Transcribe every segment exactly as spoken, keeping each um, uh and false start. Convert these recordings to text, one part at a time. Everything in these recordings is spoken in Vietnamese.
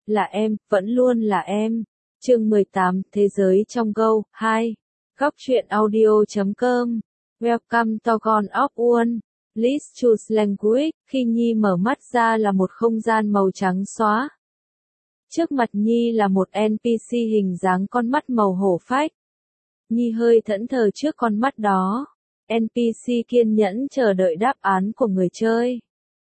là em, vẫn luôn là em. Chương mười tám, Thế giới trong Go, hai. Góc truyện audio chấm com. Welcome to God of One. Let's choose language. Khi Nhi mở mắt ra là một không gian màu trắng xóa. Trước mặt Nhi là một en pê xê hình dáng con mắt màu hổ phách. Nhi hơi thẫn thờ trước con mắt đó. en pê xê kiên nhẫn chờ đợi đáp án của người chơi.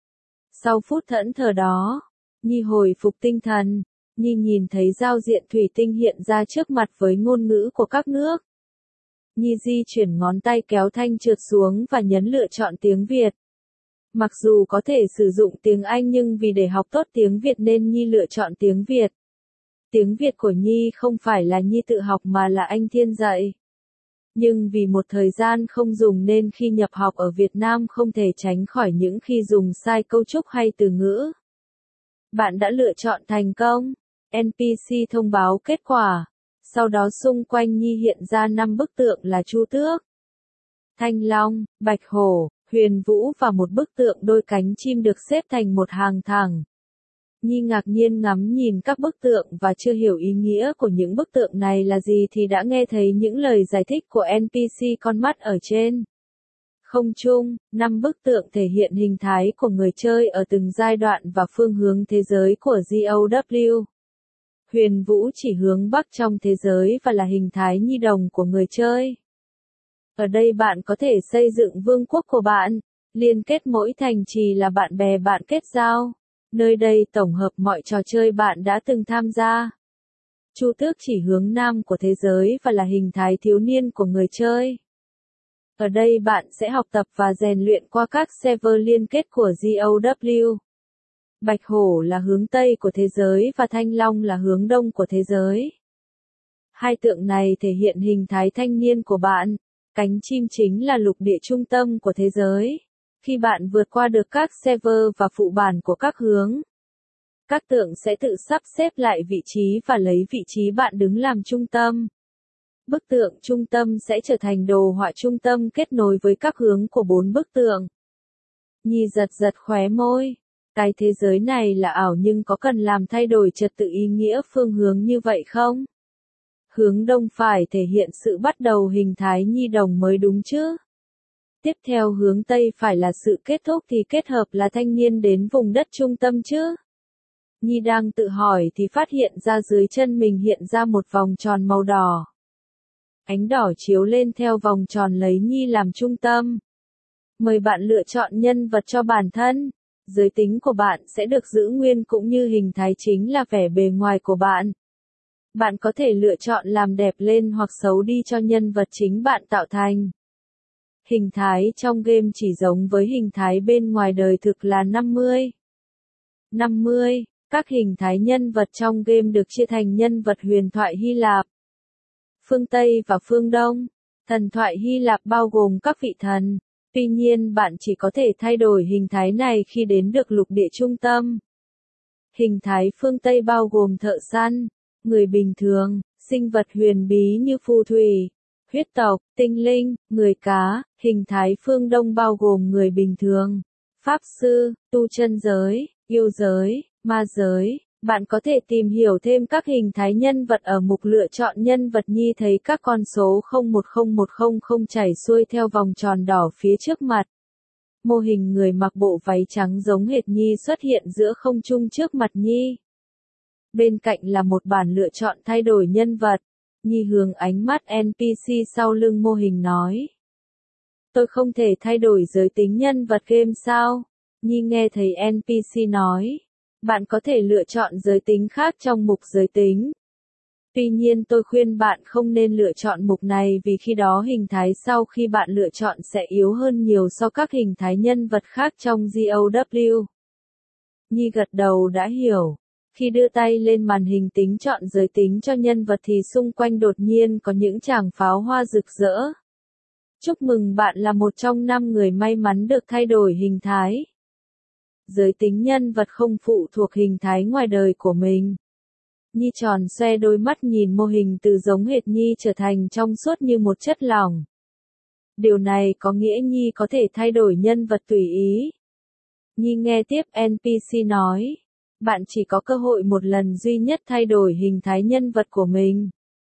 Sau phút thẫn thờ đó, Nhi hồi phục tinh thần. Nhi nhìn thấy giao diện thủy tinh hiện ra trước mặt với ngôn ngữ của các nước. Nhi di chuyển ngón tay kéo thanh trượt xuống và nhấn lựa chọn tiếng Việt. Mặc dù có thể sử dụng tiếng Anh nhưng vì để học tốt tiếng Việt nên Nhi lựa chọn tiếng Việt. Tiếng Việt của Nhi không phải là Nhi tự học mà là anh Thiên dạy. Nhưng vì một thời gian không dùng nên khi nhập học ở Việt Nam không thể tránh khỏi những khi dùng sai câu trúc hay từ ngữ. Bạn đã lựa chọn thành công. en pê xê thông báo kết quả. Sau đó xung quanh Nhi hiện ra năm bức tượng là Chu Tước, Thanh Long, Bạch Hổ, Huyền Vũ và một bức tượng đôi cánh chim được xếp thành một hàng thẳng. Nhi ngạc nhiên ngắm nhìn các bức tượng và chưa hiểu ý nghĩa của những bức tượng này là gì thì đã nghe thấy những lời giải thích của en pê xê con mắt ở trên. Không chung, năm bức tượng thể hiện hình thái của người chơi ở từng giai đoạn và phương hướng thế giới của GOW. Huyền Vũ chỉ hướng Bắc trong thế giới và là hình thái nhi đồng của người chơi. Ở đây bạn có thể xây dựng vương quốc của bạn, liên kết mỗi thành trì là bạn bè bạn kết giao. Nơi đây tổng hợp mọi trò chơi bạn đã từng tham gia. Chu Tước chỉ hướng Nam của thế giới và là hình thái thiếu niên của người chơi. Ở đây bạn sẽ học tập và rèn luyện qua các server liên kết của GOW. Bạch Hổ là hướng Tây của thế giới và Thanh Long là hướng Đông của thế giới. Hai tượng này thể hiện hình thái thanh niên của bạn. Cánh chim chính là lục địa trung tâm của thế giới. Khi bạn vượt qua được các server và phụ bản của các hướng, các tượng sẽ tự sắp xếp lại vị trí và lấy vị trí bạn đứng làm trung tâm. Bức tượng trung tâm sẽ trở thành đồ họa trung tâm kết nối với các hướng của bốn bức tượng. Nhi giật giật khóe môi. Cái thế giới này là ảo nhưng có cần làm thay đổi trật tự ý nghĩa phương hướng như vậy không? Hướng Đông phải thể hiện sự bắt đầu hình thái nhi đồng mới đúng chứ? Tiếp theo hướng Tây phải là sự kết thúc thì kết hợp là thanh niên đến vùng đất trung tâm chứ? Nhi đang tự hỏi thì phát hiện ra dưới chân mình hiện ra một vòng tròn màu đỏ. Ánh đỏ chiếu lên theo vòng tròn lấy Nhi làm trung tâm. Mời bạn lựa chọn nhân vật cho bản thân. Giới tính của bạn sẽ được giữ nguyên cũng như hình thái chính là vẻ bề ngoài của bạn. Bạn có thể lựa chọn làm đẹp lên hoặc xấu đi cho nhân vật chính bạn tạo thành. Hình thái trong game chỉ giống với hình thái bên ngoài đời thực là năm mươi. năm mươi. Các hình thái nhân vật trong game được chia thành nhân vật huyền thoại Hy Lạp, phương Tây và phương Đông. Thần thoại Hy Lạp bao gồm các vị thần. Tuy nhiên bạn chỉ có thể thay đổi hình thái này khi đến được lục địa trung tâm. Hình thái phương Tây bao gồm thợ săn, người bình thường, sinh vật huyền bí như phù thủy, huyết tộc, tinh linh, người cá. Hình thái phương Đông bao gồm người bình thường, pháp sư, tu chân giới, yêu giới, ma giới. Bạn có thể tìm hiểu thêm các hình thái nhân vật ở mục lựa chọn nhân vật. Nhi thấy các con số không một không một không không chảy xuôi theo vòng tròn đỏ phía trước mặt. Mô hình người mặc bộ váy trắng giống hệt Nhi xuất hiện giữa không trung trước mặt Nhi. Bên cạnh là một bản lựa chọn thay đổi nhân vật. Nhi hướng ánh mắt en pê xê sau lưng mô hình nói. Tôi không thể thay đổi giới tính nhân vật game sao? Nhi nghe thấy en pê xê nói. Bạn có thể lựa chọn giới tính khác trong mục giới tính. Tuy nhiên tôi khuyên bạn không nên lựa chọn mục này vì khi đó hình thái sau khi bạn lựa chọn sẽ yếu hơn nhiều so các hình thái nhân vật khác trong GOW. Nhi gật đầu đã hiểu. Khi đưa tay lên màn hình tính chọn giới tính cho nhân vật thì xung quanh đột nhiên có những tràng pháo hoa rực rỡ. Chúc mừng bạn là một trong năm người may mắn được thay đổi hình thái. Giới tính nhân vật không phụ thuộc hình thái ngoài đời của mình. Nhi tròn xoe đôi mắt nhìn mô hình từ giống hệt Nhi trở thành trong suốt như một chất lỏng. Điều này có nghĩa Nhi có thể thay đổi nhân vật tùy ý. Nhi nghe tiếp en pê xê nói. Bạn chỉ có cơ hội một lần duy nhất thay đổi hình thái nhân vật của mình.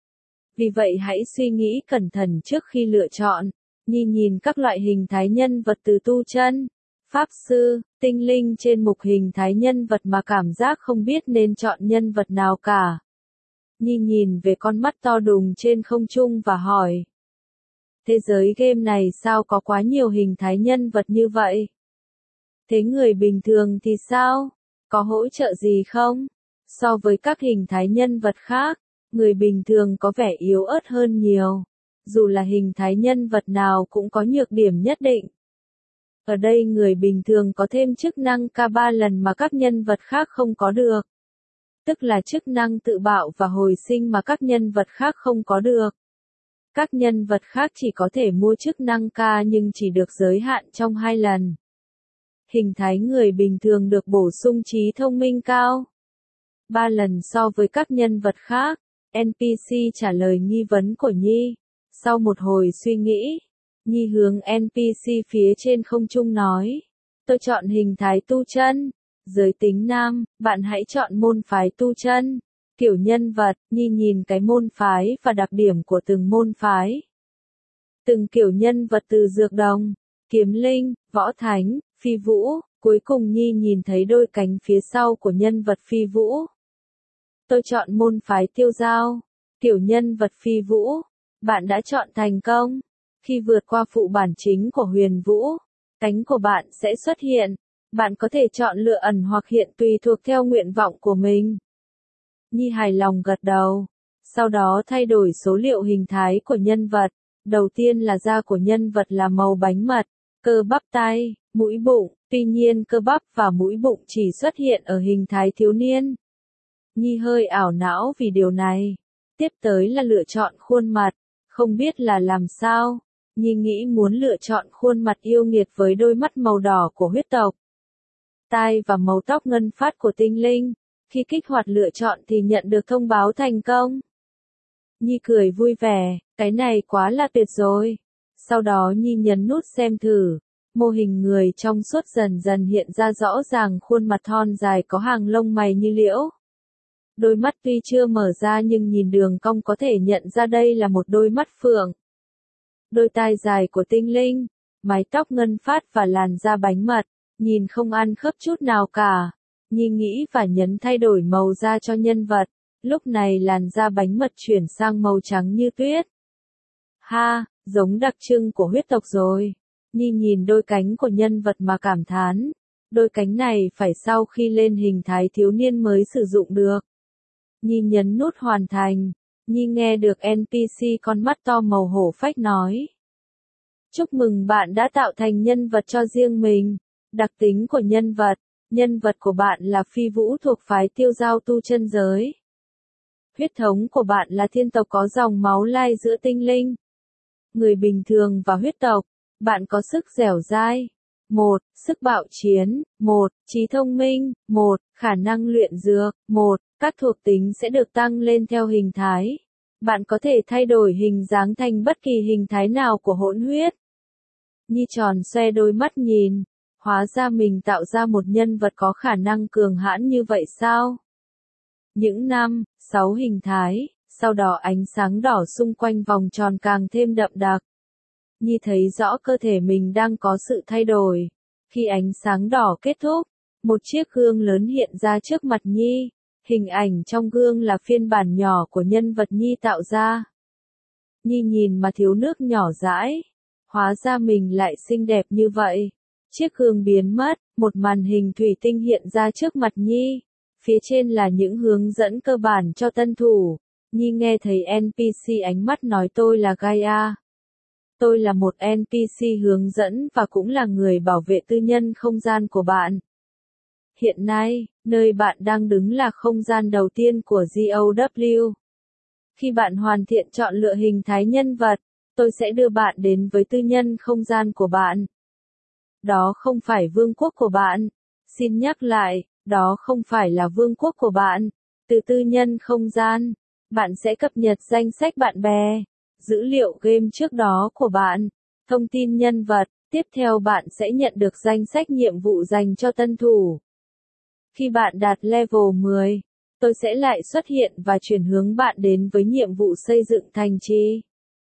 Vì vậy hãy suy nghĩ cẩn thận trước khi lựa chọn. Nhi nhìn các loại hình thái nhân vật từ tu chân, pháp sư, tinh linh trên mục hình thái nhân vật mà cảm giác không biết nên chọn nhân vật nào cả. Nhi nhìn về con mắt to đùng trên không trung và hỏi. Thế giới game này sao có quá nhiều hình thái nhân vật như vậy? Thế người bình thường thì sao? Có hỗ trợ gì không? So với các hình thái nhân vật khác, người bình thường có vẻ yếu ớt hơn nhiều. Dù là hình thái nhân vật nào cũng có nhược điểm nhất định. Ở đây người bình thường có thêm chức năng ca ba lần mà các nhân vật khác không có được. Tức là chức năng tự bạo và hồi sinh mà các nhân vật khác không có được. Các nhân vật khác chỉ có thể mua chức năng ca nhưng chỉ được giới hạn trong hai lần. Hình thái người bình thường được bổ sung trí thông minh cao. Ba lần so với các nhân vật khác, en pê xê trả lời nghi vấn của Nhi. Sau một hồi suy nghĩ, Nhi hướng en pê xê phía trên không trung nói. Tôi chọn hình thái tu chân. Giới tính nam, bạn hãy chọn môn phái tu chân. Kiểu nhân vật, Nhi nhìn cái môn phái và đặc điểm của từng môn phái. Từng kiểu nhân vật từ dược đồng, kiếm linh, võ thánh, phi vũ, cuối cùng Nhi nhìn thấy đôi cánh phía sau của nhân vật phi vũ. Tôi chọn môn phái tiêu dao, kiểu nhân vật phi vũ. Bạn đã chọn thành công. Khi vượt qua phụ bản chính của huyền vũ, cánh của bạn sẽ xuất hiện. Bạn có thể chọn lựa ẩn hoặc hiện tùy thuộc theo nguyện vọng của mình. Nhi hài lòng gật đầu. Sau đó thay đổi số liệu hình thái của nhân vật. Đầu tiên là da của nhân vật là màu bánh mật, cơ bắp tay, mũi bụng. Tuy nhiên cơ bắp và mũi bụng chỉ xuất hiện ở hình thái thiếu niên. Nhi hơi ảo não vì điều này. Tiếp tới là lựa chọn khuôn mặt. Không biết là làm sao. Nhi nghĩ muốn lựa chọn khuôn mặt yêu nghiệt với đôi mắt màu đỏ của huyết tộc. Tai và màu tóc ngân phát của tinh linh. Khi kích hoạt lựa chọn thì nhận được thông báo thành công. Nhi cười vui vẻ, cái này quá là tuyệt rồi. Sau đó Nhi nhấn nút xem thử. Mô hình người trong suốt dần dần hiện ra rõ ràng khuôn mặt thon dài có hàng lông mày như liễu. Đôi mắt tuy chưa mở ra nhưng nhìn đường cong có thể nhận ra đây là một đôi mắt phượng. Đôi tai dài của tinh linh, mái tóc ngân phát và làn da bánh mật, nhìn không ăn khớp chút nào cả. Nhi nghĩ và nhấn thay đổi màu da cho nhân vật. Lúc này làn da bánh mật chuyển sang màu trắng như tuyết. Ha, giống đặc trưng của huyết tộc rồi. Nhi nhìn đôi cánh của nhân vật mà cảm thán. Đôi cánh này phải sau khi lên hình thái thiếu niên mới sử dụng được. Nhi nhấn nút hoàn thành. Nhi nghe được en pê xê con mắt to màu hổ phách nói. Chúc mừng bạn đã tạo thành nhân vật cho riêng mình. Đặc tính của nhân vật. Nhân vật của bạn là phi vũ thuộc phái tiêu dao tu chân giới. Huyết thống của bạn là thiên tộc có dòng máu lai giữa tinh linh. Người bình thường và huyết tộc. Bạn có sức dẻo dai. một. Sức bạo chiến. một. Trí thông minh. một. Khả năng luyện dược. một. Các thuộc tính sẽ được tăng lên theo hình thái. Bạn có thể thay đổi hình dáng thành bất kỳ hình thái nào của hỗn huyết. Nhi tròn xoe đôi mắt nhìn. Hóa ra mình tạo ra một nhân vật có khả năng cường hãn như vậy sao? Những năm, sáu hình thái, sau đó ánh sáng đỏ xung quanh vòng tròn càng thêm đậm đặc. Nhi thấy rõ cơ thể mình đang có sự thay đổi. Khi ánh sáng đỏ kết thúc, một chiếc gương lớn hiện ra trước mặt Nhi. Hình ảnh trong gương là phiên bản nhỏ của nhân vật Nhi tạo ra. Nhi nhìn mà thiếu nước nhỏ dãi. Hóa ra mình lại xinh đẹp như vậy. Chiếc gương biến mất, một màn hình thủy tinh hiện ra trước mặt Nhi. Phía trên là những hướng dẫn cơ bản cho tân thủ. Nhi nghe thấy en pê xê ánh mắt nói tôi là Gaia. Tôi là một en pê xê hướng dẫn và cũng là người bảo vệ tư nhân không gian của bạn. Hiện nay, nơi bạn đang đứng là không gian đầu tiên của giê o vê. Khi bạn hoàn thiện chọn lựa hình thái nhân vật, tôi sẽ đưa bạn đến với tư nhân không gian của bạn. Đó không phải vương quốc của bạn. Xin nhắc lại, đó không phải là vương quốc của bạn. Từ tư nhân không gian, bạn sẽ cập nhật danh sách bạn bè, dữ liệu game trước đó của bạn, thông tin nhân vật. Tiếp theo bạn sẽ nhận được danh sách nhiệm vụ dành cho tân thủ. Khi bạn đạt level mười, tôi sẽ lại xuất hiện và chuyển hướng bạn đến với nhiệm vụ xây dựng thành trì.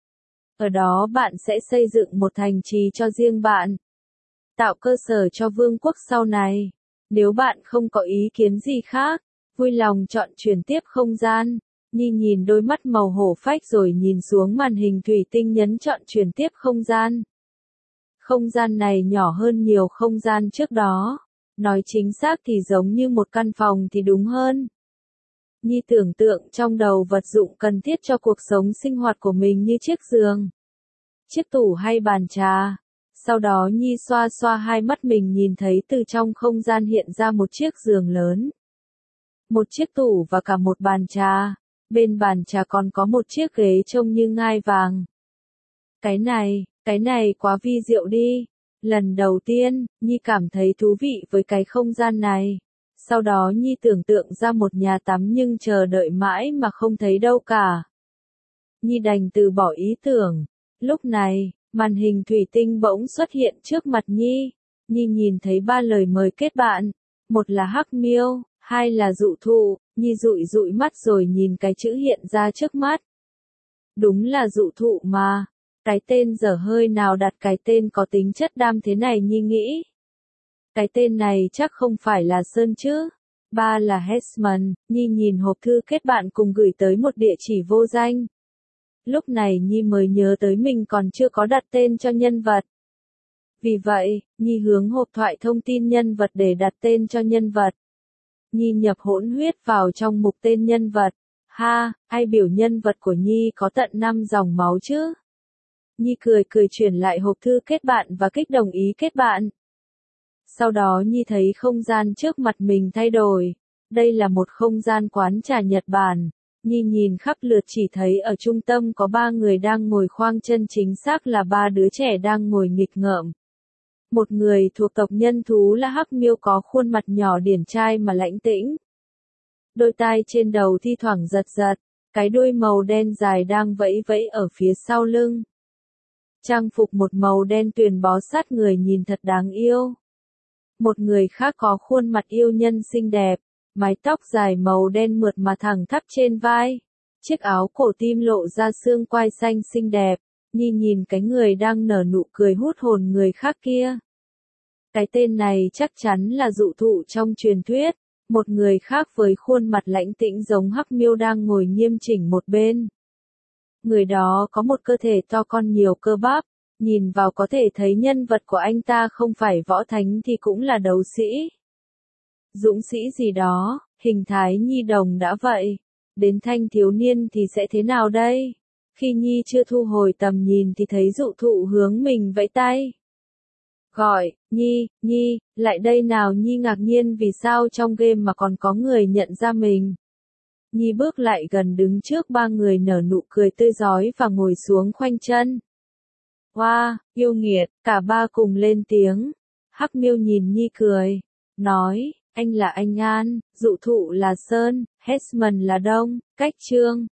Ở đó bạn sẽ xây dựng một thành trì cho riêng bạn, tạo cơ sở cho vương quốc sau này. Nếu bạn không có ý kiến gì khác, vui lòng chọn chuyển tiếp không gian. Nhi nhìn đôi mắt màu hổ phách rồi nhìn xuống màn hình thủy tinh nhấn chọn chuyển tiếp không gian. Không gian này nhỏ hơn nhiều không gian trước đó. Nói chính xác thì giống như một căn phòng thì đúng hơn. Nhi tưởng tượng trong đầu vật dụng cần thiết cho cuộc sống sinh hoạt của mình như chiếc giường, chiếc tủ hay bàn trà. Sau đó Nhi xoa xoa hai mắt mình nhìn thấy từ trong không gian hiện ra một chiếc giường lớn, một chiếc tủ và cả một bàn trà. Bên bàn trà còn có một chiếc ghế trông như ngai vàng. Cái này, cái này quá vi diệu đi. Lần đầu tiên, Nhi cảm thấy thú vị với cái không gian này. Sau đó Nhi tưởng tượng ra một nhà tắm nhưng chờ đợi mãi mà không thấy đâu cả. Nhi đành từ bỏ ý tưởng. Lúc này, màn hình thủy tinh bỗng xuất hiện trước mặt Nhi. Nhi nhìn thấy ba lời mời kết bạn. Một là Hắc Miêu, hai là Dụ Thụ. Nhi dụi dụi mắt rồi nhìn cái chữ hiện ra trước mắt. Đúng là Dụ Thụ mà. Cái tên dở hơi nào đặt cái tên có tính chất đam thế này Nhi nghĩ. Cái tên này chắc không phải là Sơn chứ. Ba là Hesman. Nhi nhìn hộp thư kết bạn cùng gửi tới một địa chỉ vô danh. Lúc này Nhi mới nhớ tới mình còn chưa có đặt tên cho nhân vật. Vì vậy, Nhi hướng hộp thoại thông tin nhân vật để đặt tên cho nhân vật. Nhi nhập hỗn huyết vào trong mục tên nhân vật. Ha, ai biểu nhân vật của Nhi có tận năm dòng máu chứ? Nhi cười cười chuyển lại hộp thư kết bạn và kích đồng ý kết bạn. Sau đó Nhi thấy không gian trước mặt mình thay đổi. Đây là một không gian quán trà Nhật Bản. Nhi nhìn khắp lượt chỉ thấy ở trung tâm có ba người đang ngồi khoang chân, chính xác là ba đứa trẻ đang ngồi nghịch ngợm. Một người thuộc tộc nhân thú là Hắc Miêu có khuôn mặt nhỏ điển trai mà lãnh tĩnh. Đôi tai trên đầu thi thoảng giật giật, cái đuôi màu đen dài đang vẫy vẫy ở phía sau lưng. Trang phục một màu đen tuyền bó sát người nhìn thật đáng yêu. Một người khác có khuôn mặt yêu nhân xinh đẹp, mái tóc dài màu đen mượt mà thẳng thắp trên vai. Chiếc áo cổ tim lộ ra xương quai xanh xinh đẹp. Nhi nhìn cái người đang nở nụ cười hút hồn người khác kia. Cái tên này chắc chắn là Dụ Thụ trong truyền thuyết. Một người khác với khuôn mặt lãnh tĩnh giống Hắc Miêu đang ngồi nghiêm chỉnh một bên. Người đó có một cơ thể to con nhiều cơ bắp. Nhìn vào có thể thấy nhân vật của anh ta không phải võ thánh thì cũng là đấu sĩ. Dũng sĩ gì đó, hình thái nhi đồng đã vậy. Đến thanh thiếu niên thì sẽ thế nào đây? Khi Nhi chưa thu hồi tầm nhìn thì thấy Dụ Thụ hướng mình vẫy tay. Gọi, Nhi, Nhi, lại đây nào. Nhi ngạc nhiên vì sao trong game mà còn có người nhận ra mình. Nhi bước lại gần đứng trước ba người nở nụ cười tươi rói và ngồi xuống khoanh chân. Wow, yêu nghiệt, cả ba cùng lên tiếng. Hắc Miêu nhìn Nhi cười, nói, anh là anh An, Dụ Thụ là Sơn, Hesman là Đông, Cách Trương.